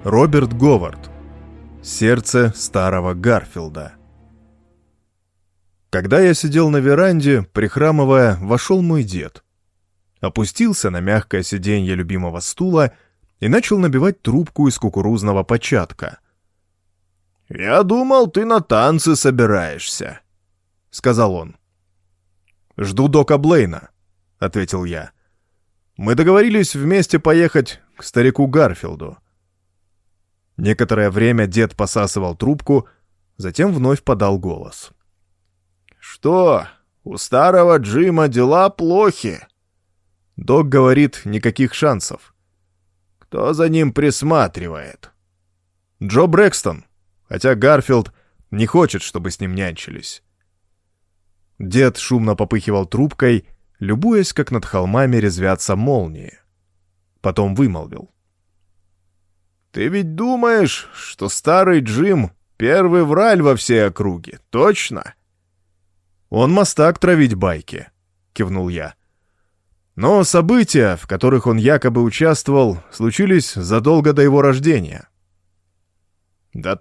Роберт Говард. Сердце старого Гарфилда. Когда я сидел на веранде, прихрамывая, вошел мой дед. Опустился на мягкое сиденье любимого стула и начал набивать трубку из кукурузного початка. «Я думал, ты на танцы собираешься», — сказал он. «Жду Дока Блейна», — ответил я. «Мы договорились вместе поехать к старику Гарфилду». Некоторое время дед посасывал трубку, затем вновь подал голос. «Что, у старого Джима дела плохи?» Док говорит, никаких шансов. «Кто за ним присматривает?» «Джо Брэкстон, хотя Гарфилд не хочет, чтобы с ним нянчились». Дед шумно попыхивал трубкой, любуясь, как над холмами резвятся молнии. Потом вымолвил. «Ты ведь думаешь, что старый Джим — первый враль во всей округе, точно?» «Он мастак травить байки», — кивнул я. «Но события, в которых он якобы участвовал, случились задолго до его рождения». «До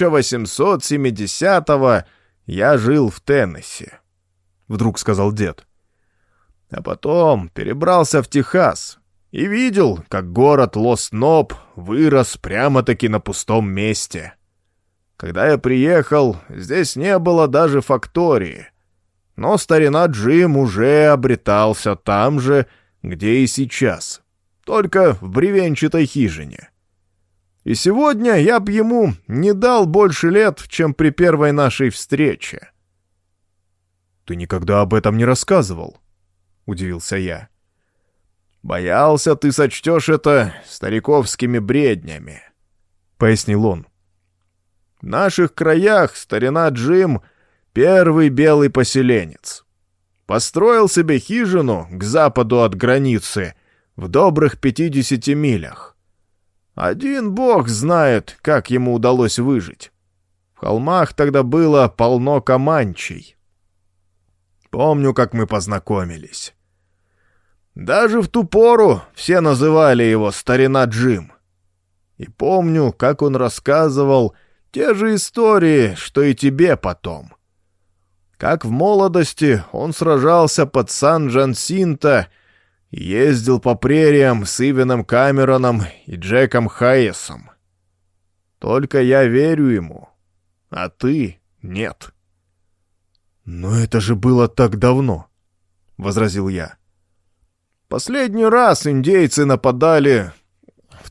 1870-го я жил в Теннесси», — вдруг сказал дед. «А потом перебрался в Техас и видел, как город Лос-Ноб вырос прямо-таки на пустом месте. Когда я приехал, здесь не было даже фактории, но старина Джим уже обретался там же, где и сейчас, только в бревенчатой хижине. И сегодня я б ему не дал больше лет, чем при первой нашей встрече». «Ты никогда об этом не рассказывал», — удивился я. «Боялся, ты сочтешь это стариковскими бреднями», — пояснил он. «В наших краях старина Джим — первый белый поселенец. Построил себе хижину к западу от границы в добрых 50 милях. Один бог знает, как ему удалось выжить. В холмах тогда было полно команчей. Помню, как мы познакомились. Даже в ту пору все называли его старина Джим. И помню, как он рассказывал те же истории, что и тебе потом. Как в молодости он сражался под Сан-Джансинто и ездил по прериям с Ивеном Камероном и Джеком Хайесом. Только я верю ему, а ты нет». «Но это же было так давно», — возразил я. «Последний раз индейцы нападали в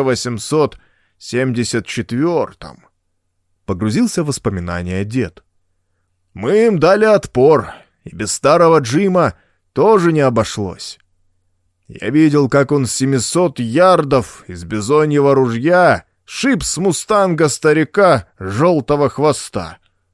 1874-м», — погрузился в воспоминания дед. «Мы им дали отпор, и без старого Джима тоже не обошлось. Я видел, как он с 700 ярдов из бизоньего ружья шиб с мустанга старика желтого хвоста.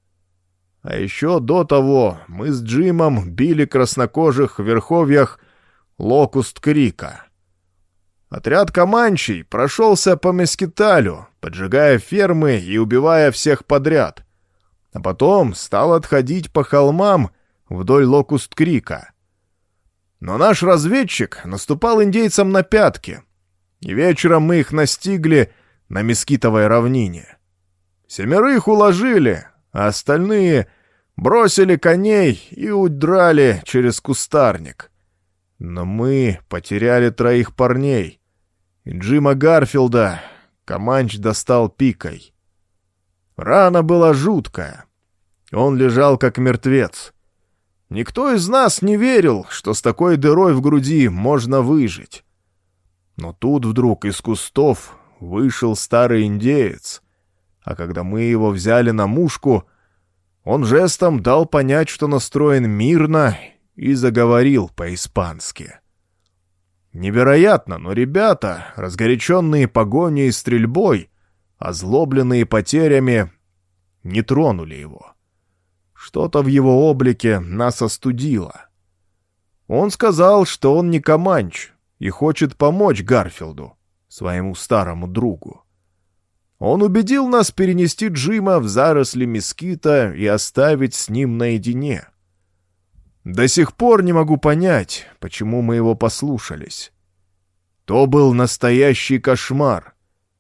А еще до того мы с Джимом били краснокожих в верховьях Локуст-Крика. Отряд команчей прошелся по Мескиталю, поджигая фермы и убивая всех подряд, а потом стал отходить по холмам вдоль Локуст-Крика. Но наш разведчик наступал индейцам на пятки, и вечером мы их настигли на Мескитовой равнине. 7 уложили, а остальные бросили коней и удрали через кустарник. Но мы потеряли 3 парней, и Джима Гарфилда Команч достал пикой. Рана была жуткая. Он лежал как мертвец. Никто из нас не верил, что с такой дырой в груди можно выжить. Но тут вдруг из кустов вышел старый индеец, а когда мы его взяли на мушку, он жестом дал понять, что настроен мирно, и заговорил по-испански. Невероятно, но ребята, разгоряченные погоней и стрельбой, озлобленные потерями, не тронули его. Что-то в его облике нас остудило. Он сказал, что он не команч и хочет помочь Гарфилду, своему старому другу. Он убедил нас перенести Джима в заросли мескита и оставить с ним наедине. До сих пор не могу понять, почему мы его послушались. То был настоящий кошмар.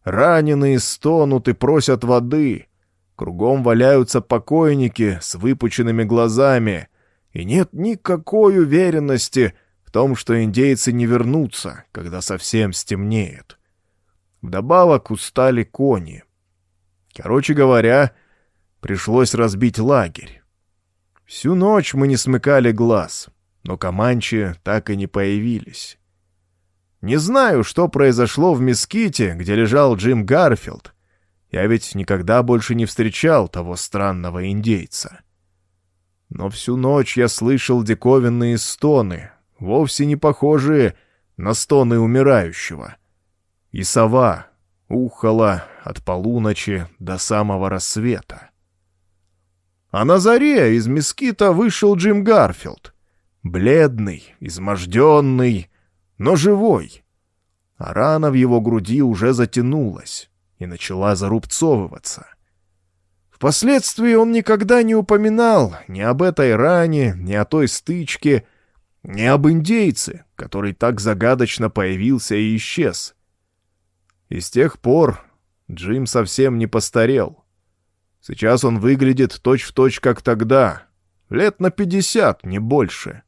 Раненые стонут и просят воды. Кругом валяются покойники с выпученными глазами, и нет никакой уверенности в том, что индейцы не вернутся, когда совсем стемнеет. Вдобавок устали кони. Короче говоря, пришлось разбить лагерь. Всю ночь мы не смыкали глаз, но команчи так и не появились. Не знаю, что произошло в меските, где лежал Джим Гарфилд. Я ведь никогда больше не встречал того странного индейца. Но всю ночь я слышал диковинные стоны, вовсе не похожие на стоны умирающего. И сова ухала от полуночи до самого рассвета. А на заре из мескита вышел Джим Гарфилд. Бледный, изможденный, но живой. А рана в его груди уже затянулась и начала зарубцовываться. Впоследствии он никогда не упоминал ни об этой ране, ни о той стычке, ни об индейце, который так загадочно появился и исчез. И с тех пор Джим совсем не постарел. Сейчас он выглядит точь-в-точь, как тогда, лет на 50, не больше.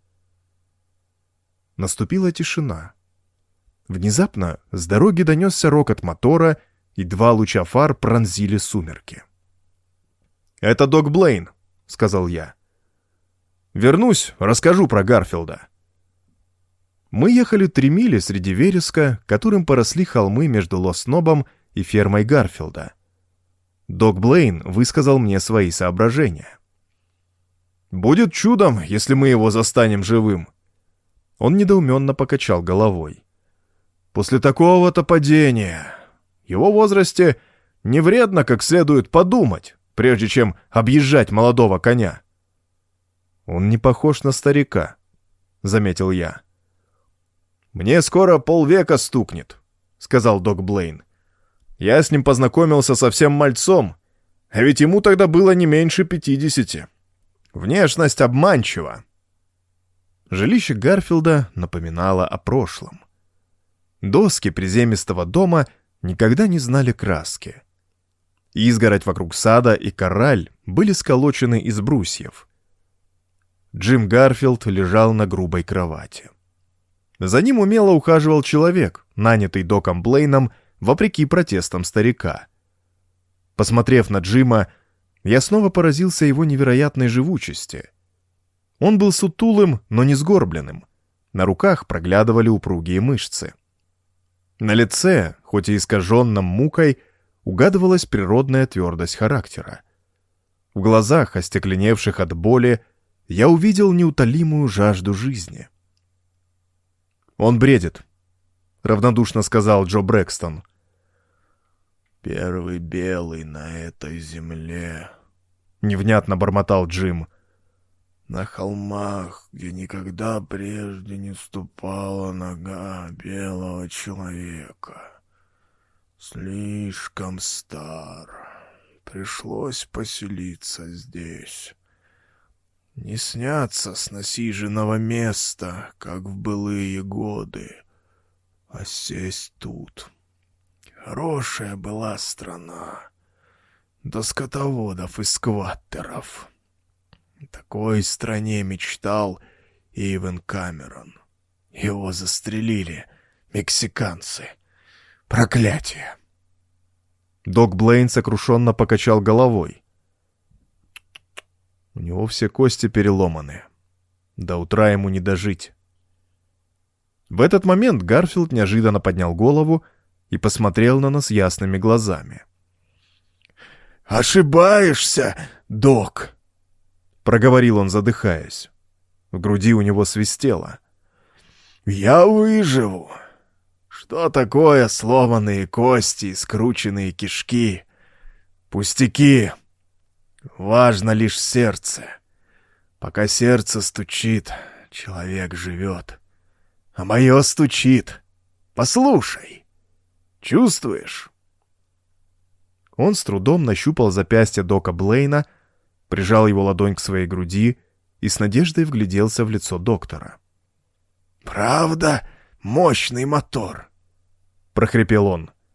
Наступила тишина. Внезапно с дороги донесся рокот мотора, и 2 луча фар пронзили сумерки. «Это Док Блейн», — сказал я. «Вернусь, расскажу про Гарфилда». Мы ехали 3 мили среди вереска, которым поросли холмы между Лос-Нобом и фермой Гарфилда. Док Блейн высказал мне свои соображения. «Будет чудом, если мы его застанем живым». Он недоуменно покачал головой. «После такого-то падения, в его возрасте не вредно как следует подумать, прежде чем объезжать молодого коня». «Он не похож на старика», — заметил я. «Мне скоро полвека стукнет», — сказал Док Блейн. «Я с ним познакомился совсем мальцом, а ведь ему тогда было не меньше 50. Внешность обманчива». Жилище Гарфилда напоминало о прошлом. Доски приземистого дома никогда не знали краски. Изгородь вокруг сада и корраль были сколочены из брусьев. Джим Гарфилд лежал на грубой кровати. За ним умело ухаживал человек, нанятый Доком Блейном вопреки протестам старика. Посмотрев на Джима, я снова поразился его невероятной живучести. Он был сутулым, но не сгорбленным. На руках проглядывали упругие мышцы. На лице, хоть и искаженном мукой, угадывалась природная твердость характера. В глазах, остекленевших от боли, я увидел неутолимую жажду жизни. «Он бредит», — равнодушно сказал Джо Брэкстон. «Первый белый на этой земле», — невнятно бормотал Джим. «На холмах, где никогда прежде не ступала нога белого человека. Слишком стар. Пришлось поселиться здесь. Не сняться с насиженного места, как в былые годы, а сесть тут. Хорошая была страна. До скотоводов и скваттеров. О такой стране мечтал Ивен Камерон. Его застрелили мексиканцы. Проклятие!» Док Блейн сокрушенно покачал головой. У него все кости переломаны. До утра ему не дожить. В этот момент Гарфилд неожиданно поднял голову и посмотрел на нас ясными глазами. «Ошибаешься, Док!» — проговорил он, задыхаясь. В груди у него свистело. «Я выживу. Что такое сломанные кости и скрученные кишки? Пустяки. Важно лишь сердце. Пока сердце стучит, человек живет. А мое стучит. Послушай. Чувствуешь?» Он с трудом нащупал запястье Дока Блейна, прижал его ладонь к своей груди и с надеждой вгляделся в лицо доктора. «Правда, мощный мотор?» — прохрипел он.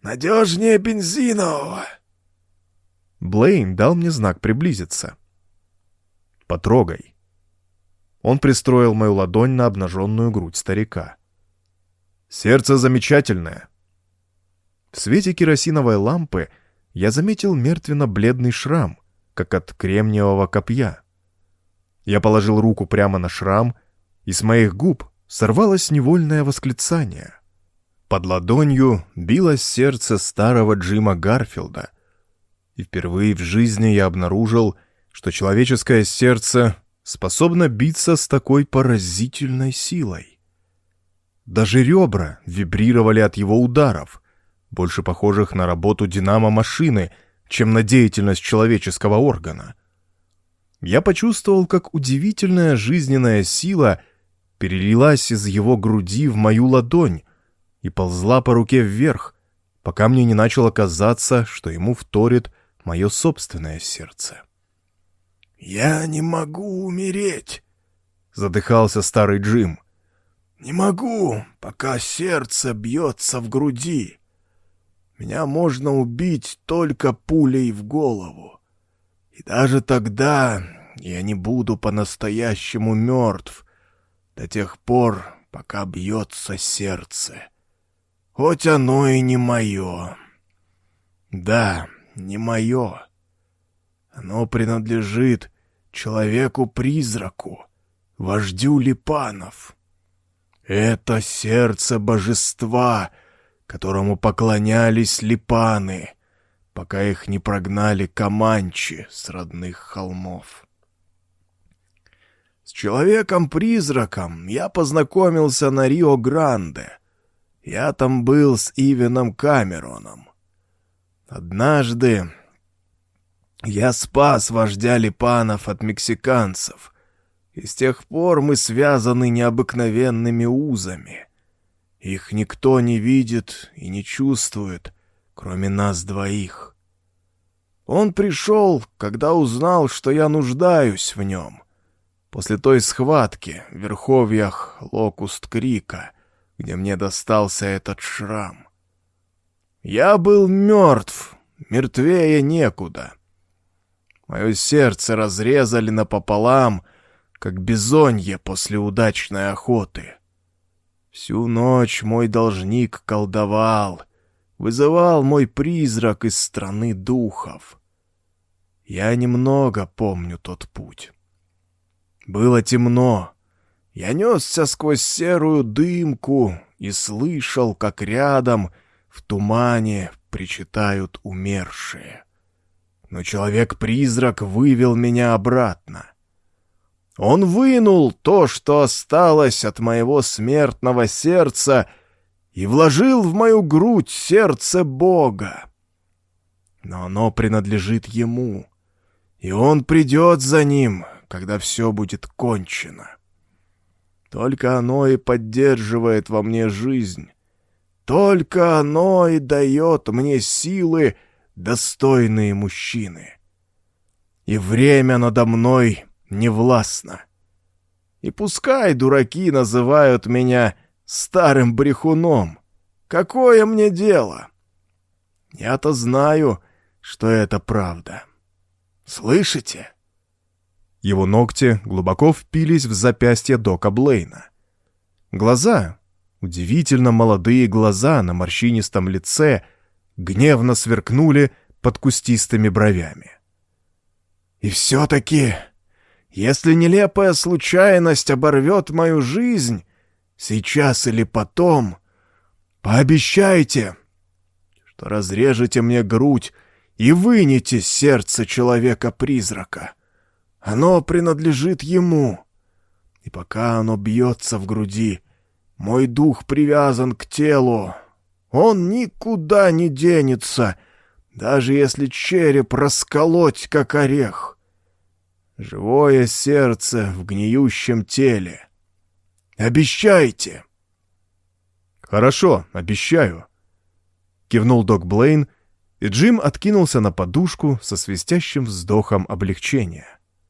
надежнее бензинового». Блейн дал мне знак приблизиться. «Потрогай». Он пристроил мою ладонь на обнаженную грудь старика. «Сердце замечательное». В свете керосиновой лампы я заметил мертвенно-бледный шрам, как от кремниевого копья. Я положил руку прямо на шрам, и с моих губ сорвалось невольное восклицание. Под ладонью билось сердце старого Джима Гарфилда, и впервые в жизни я обнаружил, что человеческое сердце способно биться с такой поразительной силой. Даже ребра вибрировали от его ударов, больше похожих на работу динамо-машины, чем на деятельность человеческого органа. Я почувствовал, как удивительная жизненная сила перелилась из его груди в мою ладонь и ползла по руке вверх, пока мне не начало казаться, что ему вторит мое собственное сердце. «Я не могу умереть», — задыхался старый Джим. «Не могу, пока сердце бьется в груди. Меня можно убить только пулей в голову. И даже тогда я не буду по-настоящему мертв до тех пор, пока бьется сердце. Хоть оно и не мое. Да, не мое. Оно принадлежит человеку-призраку, вождю Липанов. Это сердце божества, которому поклонялись Липаны, пока их не прогнали команчи с родных холмов. С человеком-призраком я познакомился на Рио-Гранде. Я там был с Ивеном Камероном. Однажды я спас вождя Липанов от мексиканцев, и с тех пор мы связаны необыкновенными узами. Их никто не видит и не чувствует, кроме нас двоих. Он пришел, когда узнал, что я нуждаюсь в нем, после той схватки в верховьях Локуст-Крика, где мне достался этот шрам. Я был мертв, мертвее некуда. Мое сердце разрезали напополам, как бизонье после удачной охоты. Всю ночь мой должник колдовал, вызывал мой призрак из страны духов. Я немного помню тот путь. Было темно. Я несся сквозь серую дымку и слышал, как рядом в тумане причитают умершие. Но человек-призрак вывел меня обратно. Он вынул то, что осталось от моего смертного сердца, и вложил в мою грудь сердце Бога. Но оно принадлежит ему, и он придет за ним, когда все будет кончено. Только оно и поддерживает во мне жизнь. Только оно и дает мне силы, достойные мужчины. И время надо мной не властно. И пускай дураки называют меня старым брехуном. Какое мне дело? Я-то знаю, что это правда. Слышите? Его ногти глубоко впились в запястье Дока Блейна. Глаза, удивительно молодые глаза на морщинистом лице, гневно сверкнули под кустистыми бровями. И все-таки, если нелепая случайность оборвет мою жизнь, сейчас или потом, пообещайте, что разрежете мне грудь и вынете сердце человека-призрака. Оно принадлежит ему, и пока оно бьется в груди, мой дух привязан к телу. Он никуда не денется, даже если череп расколоть, как орех. Живое сердце в гниющем теле. Обещайте!» «Хорошо, обещаю», — кивнул Док Блейн, и Джим откинулся на подушку со свистящим вздохом облегчения.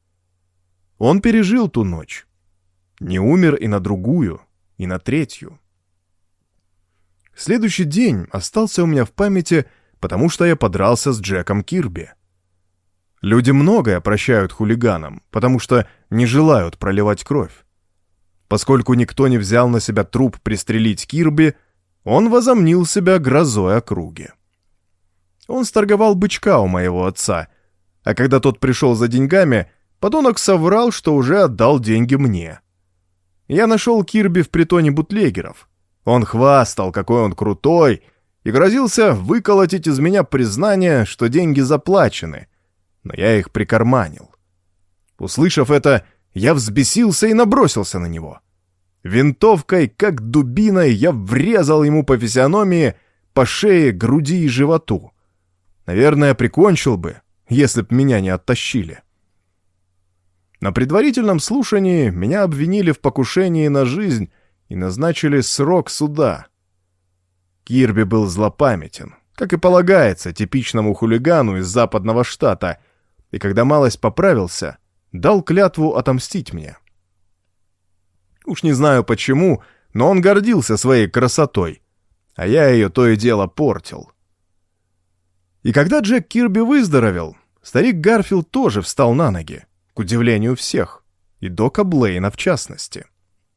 Он пережил ту ночь. Не умер и на другую, и на третью. Следующий день остался у меня в памяти, потому что я подрался с Джеком Кирби. Люди многое прощают хулиганам, потому что не желают проливать кровь. Поскольку никто не взял на себя труп пристрелить Кирби, он возомнил себя грозой округи. Он сторговал бычка у моего отца, а когда тот пришел за деньгами, подонок соврал, что уже отдал деньги мне. Я нашел Кирби в притоне бутлегеров. Он хвастал, какой он крутой, и грозился выколотить из меня признание, что деньги заплачены, но я их прикарманил. Услышав это, я взбесился и набросился на него. Винтовкой, как дубиной, я врезал ему по физиономии, по шее, груди и животу. Наверное, прикончил бы, если б меня не оттащили. На предварительном слушании меня обвинили в покушении на жизнь и назначили срок суда. Кирби был злопамятен, как и полагается типичному хулигану из западного штата, и когда малость поправился, дал клятву отомстить мне. Уж не знаю почему, но он гордился своей красотой, а я ее то и дело портил. И когда Джек Кирби выздоровел, старик Гарфилд тоже встал на ноги, к удивлению всех, и Дока Блейна в частности.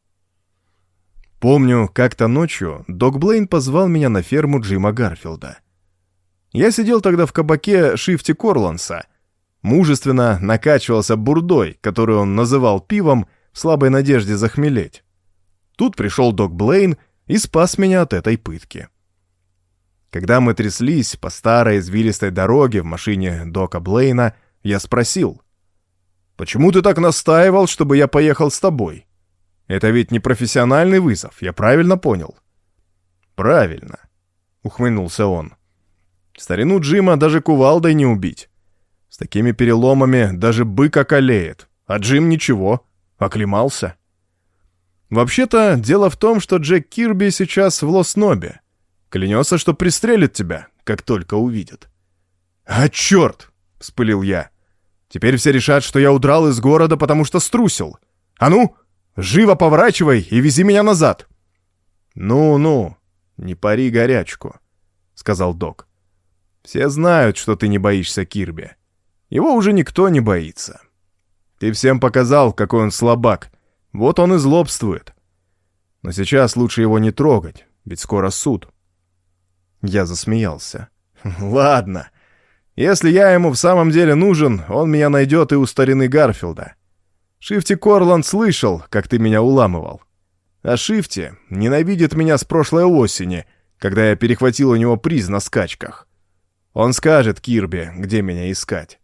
Помню, как-то ночью Док Блейн позвал меня на ферму Джима Гарфилда. Я сидел тогда в кабаке Шифти Корланса, мужественно накачивался бурдой, которую он называл пивом, в слабой надежде захмелеть. Тут пришел Док Блейн и спас меня от этой пытки. Когда мы тряслись по старой извилистой дороге в машине Дока Блейна, я спросил: «Почему ты так настаивал, чтобы я поехал с тобой? Это ведь не профессиональный вызов, я правильно понял?» «Правильно», — ухмыльнулся он. «Старину Джима даже кувалдой не убить. С такими переломами даже бык околеет, а Джим ничего, оклемался. Вообще-то, дело в том, что Джек Кирби сейчас в Лос-Нобе. Клянется, что пристрелит тебя, как только увидит». «А черт!» — вспылил я. «Теперь все решат, что я удрал из города, потому что струсил. А ну, живо поворачивай и вези меня назад!» «Ну-ну, не пари горячку», — сказал Док. «Все знают, что ты не боишься Кирби. Его уже никто не боится. Ты всем показал, какой он слабак. Вот он и злобствует. Но сейчас лучше его не трогать, ведь скоро суд». Я засмеялся. «Ладно. Если я ему в самом деле нужен, он меня найдет и у старины Гарфилда. Шифти Корланд слышал, как ты меня уламывал. А Шифти ненавидит меня с прошлой осени, когда я перехватил у него приз на скачках. Он скажет Кирби, где меня искать».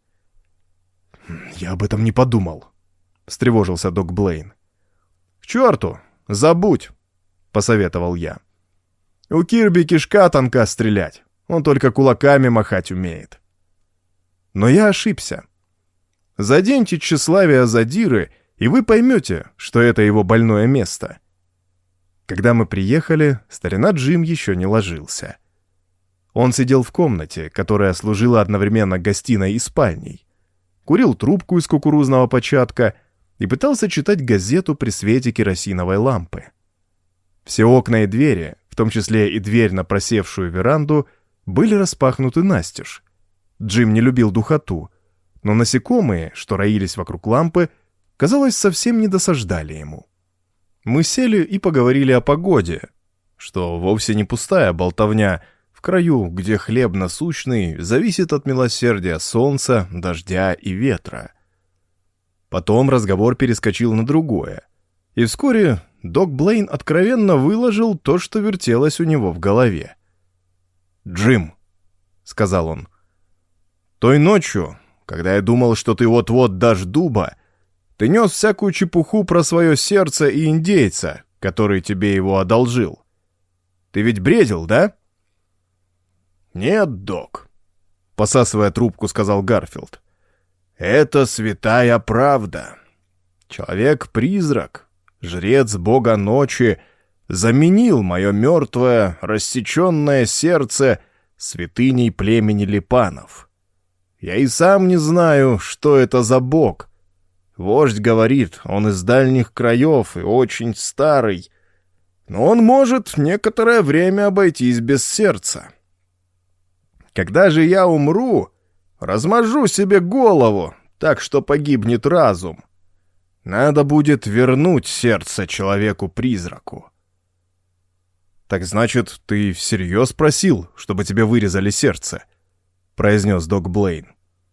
«Я об этом не подумал», — встревожился Док Блейн. «К черту, забудь», — посоветовал я. «У Кирби кишка тонка стрелять, он только кулаками махать умеет». Но я ошибся. Заденьте тщеславие задиры, и вы поймете, что это его больное место. Когда мы приехали, старина Джим еще не ложился. Он сидел в комнате, которая служила одновременно гостиной и спальней, курил трубку из кукурузного початка и пытался читать газету при свете керосиновой лампы. Все окна и двери, в том числе и дверь на просевшую веранду, были распахнуты настежь. Джим не любил духоту, но насекомые, что роились вокруг лампы, казалось, совсем не досаждали ему. Мы сели и поговорили о погоде, что вовсе не пустая болтовня в краю, где хлеб насущный зависит от милосердия солнца, дождя и ветра. Потом разговор перескочил на другое, и вскоре Док Блейн откровенно выложил то, что вертелось у него в голове. «Джим», — сказал он, — «той ночью, когда я думал, что ты вот-вот дашь дуба, ты нес всякую чепуху про свое сердце и индейца, который тебе его одолжил. Ты ведь бредил, да?» «Нет, Док», — посасывая трубку, сказал Гарфилд. «Это святая правда. Человек-призрак, жрец бога ночи, заменил мое мертвое, рассеченное сердце святыней племени Липанов. Я и сам не знаю, что это за бог. Вождь говорит, он из дальних краев и очень старый. но он может некоторое время обойтись без сердца. Когда же я умру, размажу себе голову, так что погибнет разум. Надо будет вернуть сердце человеку-призраку». «Так значит, ты всерьез просил, чтобы тебе вырезали сердце?» — произнес док Блейн.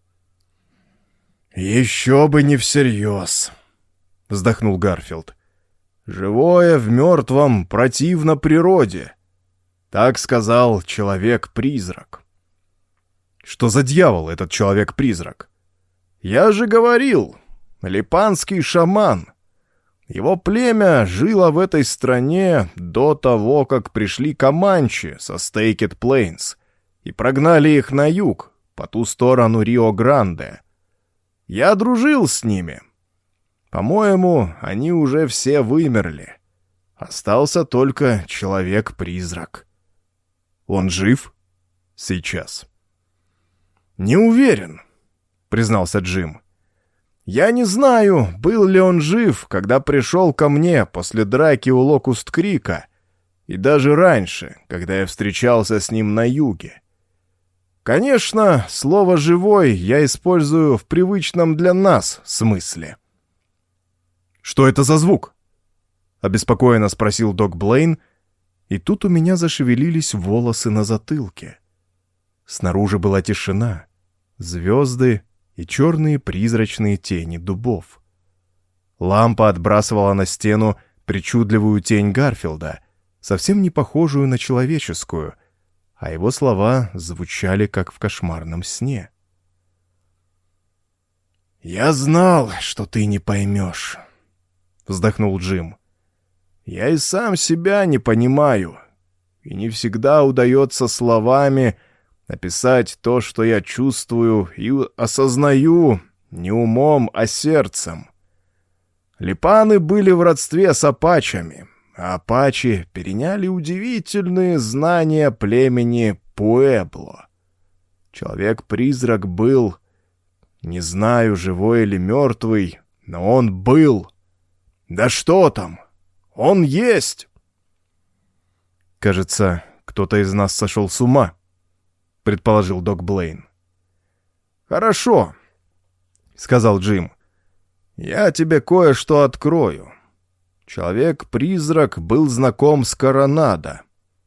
«Еще бы не всерьез», — вздохнул Гарфилд. «Живое в мертвом противно природе», — так сказал человек-призрак. «Что за дьявол этот человек-призрак?» «Я же говорил, липанский шаман. Его племя жило в этой стране до того, как пришли команчи со Стейкет Плейнс и прогнали их на юг, по ту сторону Рио-Гранде. Я дружил с ними. По-моему, они уже все вымерли. Остался только человек-призрак». «Он жив?» «Сейчас». «Не уверен», — признался Джим. «Я не знаю, был ли он жив, когда пришел ко мне после драки у Локуст-Крика, и даже раньше, когда я встречался с ним на юге. Конечно, слово «живой» я использую в привычном для нас смысле». «Что это за звук?» — обеспокоенно спросил док Блейн, и тут у меня зашевелились волосы на затылке. Снаружи была тишина, звезды и черные призрачные тени дубов. Лампа отбрасывала на стену причудливую тень Гарфилда, совсем не похожую на человеческую, а его слова звучали, как в кошмарном сне. «Я знал, что ты не поймешь», — вздохнул Джим. «Я и сам себя не понимаю, и не всегда удается словами описать то, что я чувствую и осознаю не умом, а сердцем. Липаны были в родстве с апачами, а апачи переняли удивительные знания племени Пуэбло. Человек-призрак был, не знаю, живой или мертвый, но он был. Да что там, он есть!» «Кажется, кто-то из нас сошел с ума», — предположил док Блейн. «Хорошо», — сказал Джим. «Я тебе кое-что открою. Человек-призрак был знаком с Коронадо».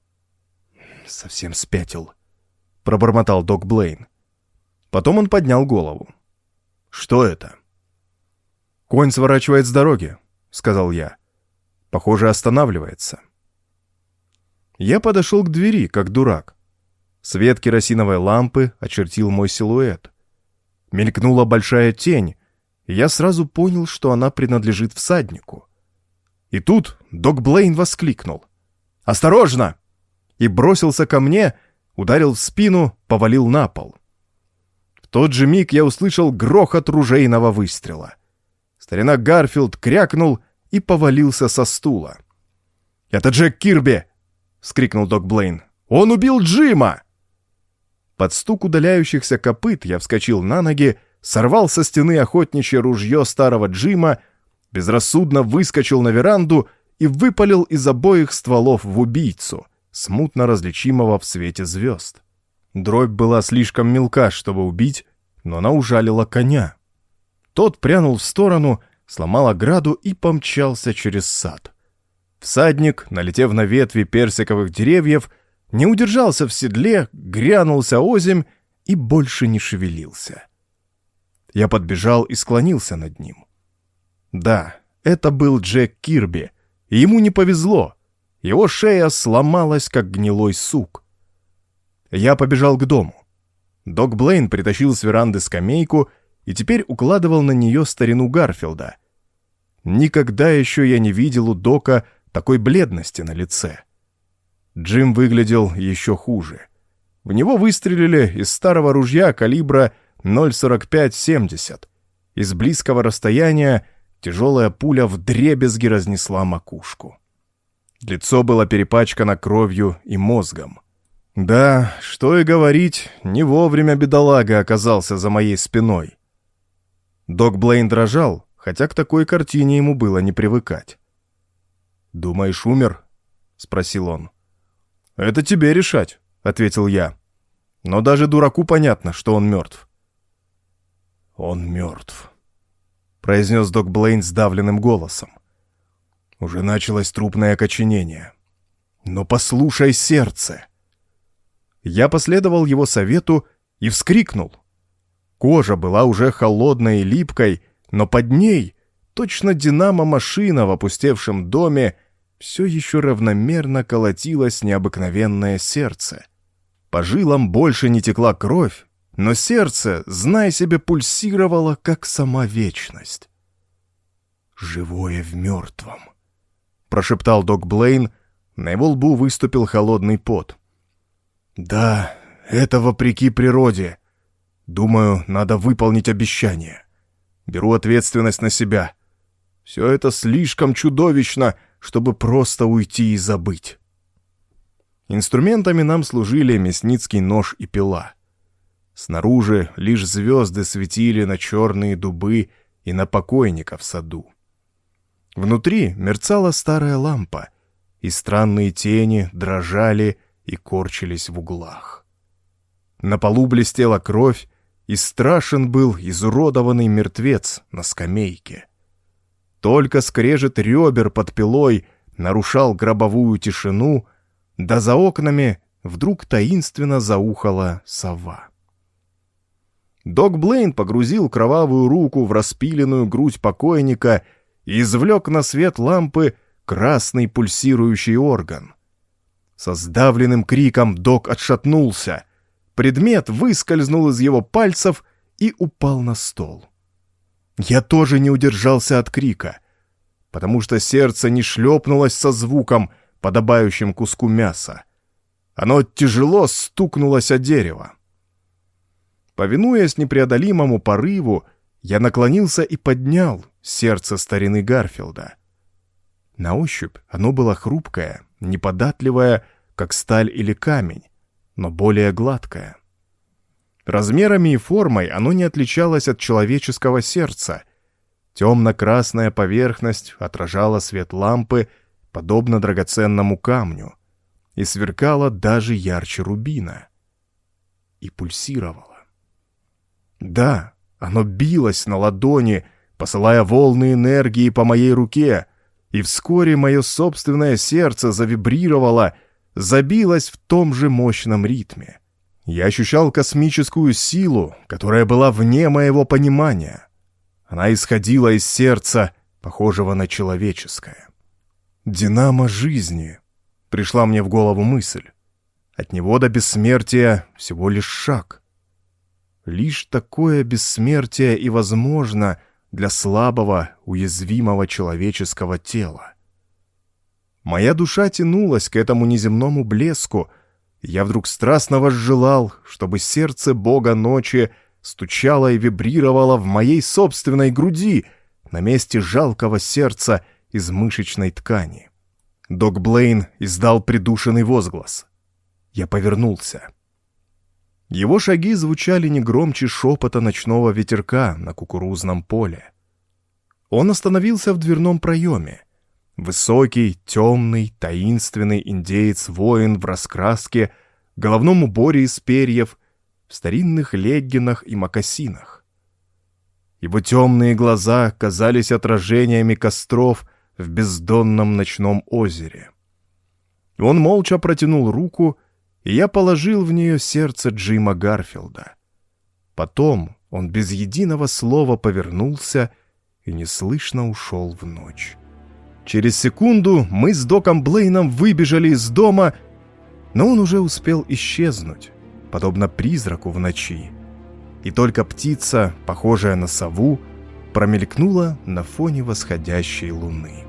«Совсем спятил», — пробормотал док Блейн. Потом он поднял голову. «Что это?» «Конь сворачивает с дороги», — сказал я. «Похоже, останавливается». Я подошел к двери, как дурак. Свет керосиновой лампы очертил мой силуэт. Мелькнула большая тень, и я сразу понял, что она принадлежит всаднику. И тут док Блейн воскликнул: «Осторожно!» и бросился ко мне, ударил в спину, повалил на пол. В тот же миг я услышал грохот ружейного выстрела. Старина Гарфилд крякнул и повалился со стула. «Это Джек Кирби!» — вскрикнул док Блейн. «Он убил Джима!» Под стук удаляющихся копыт я вскочил на ноги, сорвал со стены охотничье ружье старого Джима, безрассудно выскочил на веранду и выпалил из обоих стволов в убийцу, смутно различимого в свете звезд. Дробь была слишком мелка, чтобы убить, но она ужалила коня. Тот прянул в сторону, сломал ограду и помчался через сад. Всадник, налетев на ветви персиковых деревьев, не удержался в седле, грянулся озимь и больше не шевелился. Я подбежал и склонился над ним. Да, это был Джек Кирби, и ему не повезло. Его шея сломалась, как гнилой сук. Я побежал к дому. Док Блейн притащил с веранды скамейку и теперь укладывал на нее старину Гарфилда. Никогда еще я не видел у Дока такой бледности на лице. Джим выглядел еще хуже. В него выстрелили из старого ружья калибра 0,45-70. Из близкого расстояния тяжелая пуля вдребезги разнесла макушку. Лицо было перепачкано кровью и мозгом. Да, что и говорить, не вовремя бедолага оказался за моей спиной. Док Блейн дрожал, хотя к такой картине ему было не привыкать. «Думаешь, умер?» спросил он. «Это тебе решать», — ответил я. «Но даже дураку понятно, что он мертв». «Он мертв», — произнес док Блейн сдавленным голосом. «Уже началось трупное окоченение. Но послушай сердце». Я последовал его совету и вскрикнул. Кожа была уже холодной и липкой, но под ней, точно динамо-машина в опустевшем доме, все еще равномерно колотилось необыкновенное сердце. По жилам больше не текла кровь, но сердце, знай себе, пульсировало, как сама вечность. «Живое в мертвом», — прошептал док Блейн, на его лбу выступил холодный пот. «Да, это вопреки природе. Думаю, надо выполнить обещание. Беру ответственность на себя. Все это слишком чудовищно, чтобы просто уйти и забыть». Инструментами нам служили мясницкий нож и пила. Снаружи лишь звезды светили на черные дубы и на покойника в саду. Внутри мерцала старая лампа, и странные тени дрожали и корчились в углах. На полу блестела кровь, и страшен был изуродованный мертвец на скамейке. Только скрежет ребер под пилой нарушал гробовую тишину, да за окнами вдруг таинственно заухала сова. Док Блейн погрузил кровавую руку в распиленную грудь покойника и извлек на свет лампы красный пульсирующий орган. Со сдавленным криком док отшатнулся. Предмет выскользнул из его пальцев и упал на стол. Я тоже не удержался от крика, потому что сердце не шлепнулось со звуком, подобающим куску мяса. Оно тяжело стукнулось о дерево. Повинуясь непреодолимому порыву, я наклонился и поднял сердце старины Гарфилда. На ощупь оно было хрупкое, неподатливое, как сталь или камень, но более гладкое. Размерами и формой оно не отличалось от человеческого сердца. Темно-красная поверхность отражала свет лампы, подобно драгоценному камню, и сверкала даже ярче рубина. И пульсировала. Да, оно билось на ладони, посылая волны энергии по моей руке, и вскоре мое собственное сердце завибрировало, забилось в том же мощном ритме. Я ощущал космическую силу, которая была вне моего понимания. Она исходила из сердца, похожего на человеческое. «Динамо жизни», — пришла мне в голову мысль. От него до бессмертия всего лишь шаг. Лишь такое бессмертие и возможно для слабого, уязвимого человеческого тела. Моя душа тянулась к этому неземному блеску, и я вдруг страстно возжелал, чтобы сердце бога ночи стучало и вибрировало в моей собственной груди на месте жалкого сердца из мышечной ткани. Док Блейн издал придушенный возглас. Я повернулся. Его шаги звучали не громче шепота ночного ветерка на кукурузном поле. Он остановился в дверном проеме. Высокий, темный, таинственный индеец-воин в раскраске, головном уборе из перьев, в старинных леггинах и мокасинах. Его темные глаза казались отражениями костров в бездонном ночном озере. Он молча протянул руку, и я положил в нее сердце Джима Гарфилда. Потом он без единого слова повернулся и неслышно ушел в ночь. Через секунду мы с доком Блейном выбежали из дома, но он уже успел исчезнуть, подобно призраку в ночи, и только птица, похожая на сову, промелькнула на фоне восходящей луны.